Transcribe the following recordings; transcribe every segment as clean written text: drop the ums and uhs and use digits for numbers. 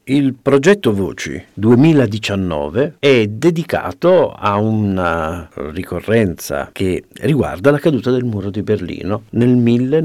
Il progetto Voci 2019 è dedicato a una ricorrenza che riguarda la caduta del muro di Berlino nel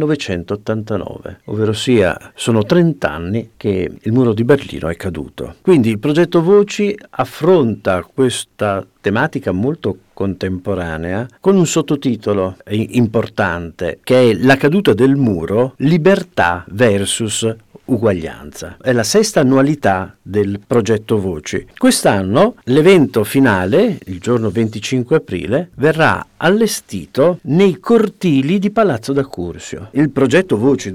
1989, ovverosia sono 30 anni che il muro di Berlino è caduto. Quindi il progetto Voci affronta questa tematica molto contemporanea con un sottotitolo importante che è La caduta del muro, libertà versus uguaglianza. È la sesta annualità del progetto Voci. Quest'anno l'evento finale, il giorno 25 aprile, verrà allestito nei cortili di Palazzo d'Accursio. Il progetto Voci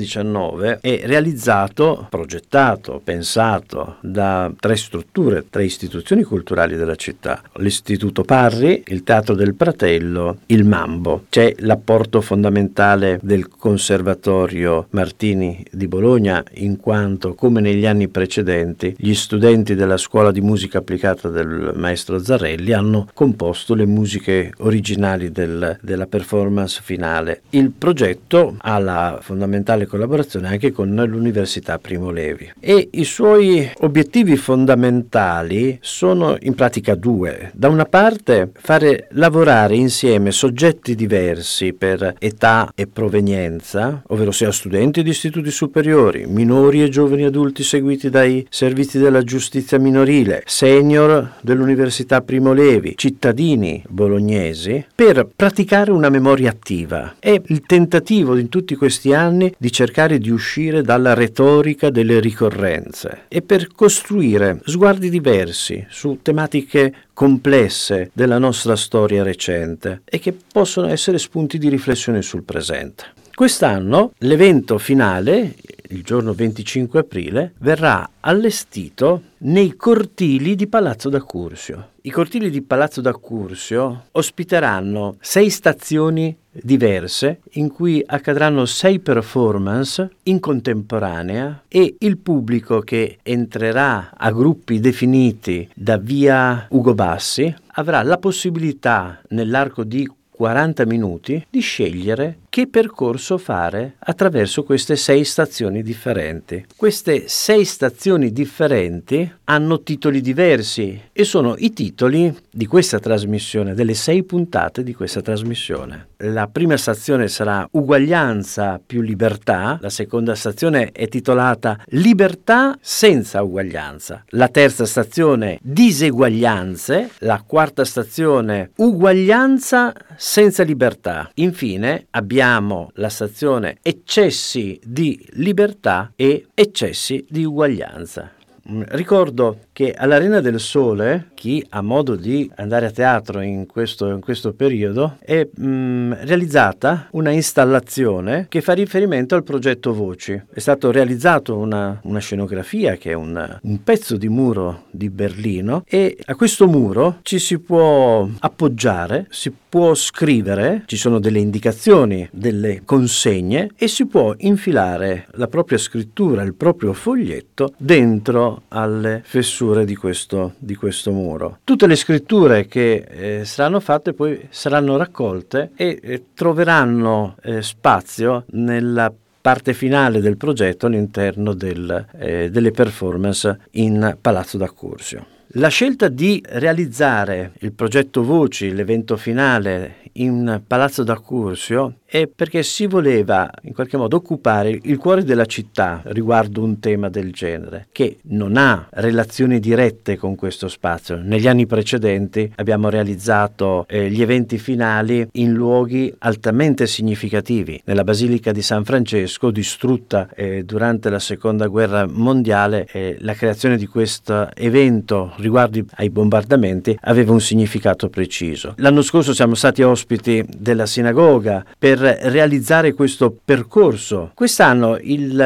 2019 è realizzato, progettato, pensato da tre strutture, tre istituzioni culturali della città: l'Istituto Parri, il Teatro del Pratello, il Mambo. C'è l'apporto fondamentale del Conservatorio Martini di Bologna, in quanto, come negli anni precedenti, gli studenti della scuola di musica applicata del maestro Zarrelli hanno composto le musiche originali della performance finale. Il progetto ha la fondamentale collaborazione anche con l'Università Primo Levi e i suoi obiettivi fondamentali sono in pratica due. Da una parte, fare lavorare insieme soggetti diversi per età e provenienza, ovvero sia studenti di istituti superiori, minori e giovani adulti seguiti dai servizi della giustizia minorile, senior dell'Università Primo Levi, cittadini bolognesi, per praticare una memoria attiva. È il tentativo in tutti questi anni di cercare di uscire dalla retorica delle ricorrenze e per costruire sguardi diversi su tematiche complesse della nostra storia recente e che possono essere spunti di riflessione sul presente. Quest'anno l'evento finale, il giorno 25 aprile, verrà allestito nei cortili di Palazzo d'Accursio. I cortili di Palazzo d'Accursio ospiteranno 6 stazioni diverse in cui accadranno 6 performance in contemporanea e il pubblico che entrerà a gruppi definiti da via Ugo Bassi avrà la possibilità nell'arco di 40 minuti di scegliere che percorso fare attraverso queste 6 stazioni differenti. Queste 6 stazioni differenti hanno titoli diversi e sono i titoli di questa trasmissione, delle 6 puntate di questa trasmissione. La prima stazione sarà Uguaglianza più libertà, la seconda stazione è titolata Libertà senza uguaglianza, la terza stazione Diseguaglianze, la quarta stazione Uguaglianza senza libertà. Infine abbiamo la stazione Eccessi di libertà e Eccessi di uguaglianza. Ricordo che all'Arena del Sole, chi ha modo di andare a teatro in questo periodo, è realizzata una installazione che fa riferimento al progetto Voci. È stato realizzato una scenografia che è un pezzo di muro di Berlino e a questo muro ci si può appoggiare, si può scrivere, ci sono delle indicazioni, delle consegne e si può infilare la propria scrittura, il proprio foglietto dentro alle fessure di questo muro. Tutte le scritture che saranno fatte poi saranno raccolte e troveranno spazio nella parte finale del progetto all'interno delle performance in Palazzo d'Accursio. La scelta di realizzare il progetto Voci, l'evento finale in Palazzo d'Accursio, è perché si voleva in qualche modo occupare il cuore della città riguardo un tema del genere, che non ha relazioni dirette con questo spazio. Negli anni precedenti abbiamo realizzato gli eventi finali in luoghi altamente significativi. Nella Basilica di San Francesco, distrutta durante la Seconda Guerra Mondiale, la creazione di questo evento riguardo ai bombardamenti aveva un significato preciso. L'anno scorso siamo stati ospiti della sinagoga per realizzare questo percorso. Quest'anno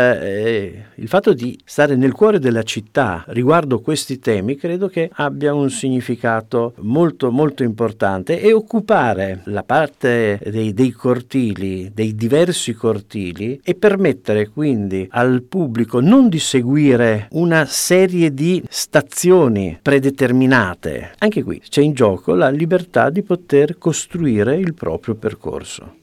il fatto di stare nel cuore della città riguardo questi temi credo che abbia un significato molto molto importante, e occupare la parte dei cortili, dei diversi cortili, e permettere quindi al pubblico non di seguire una serie di stazioni predeterminate. Anche qui c'è in gioco la libertà di poter costruire il proprio percorso.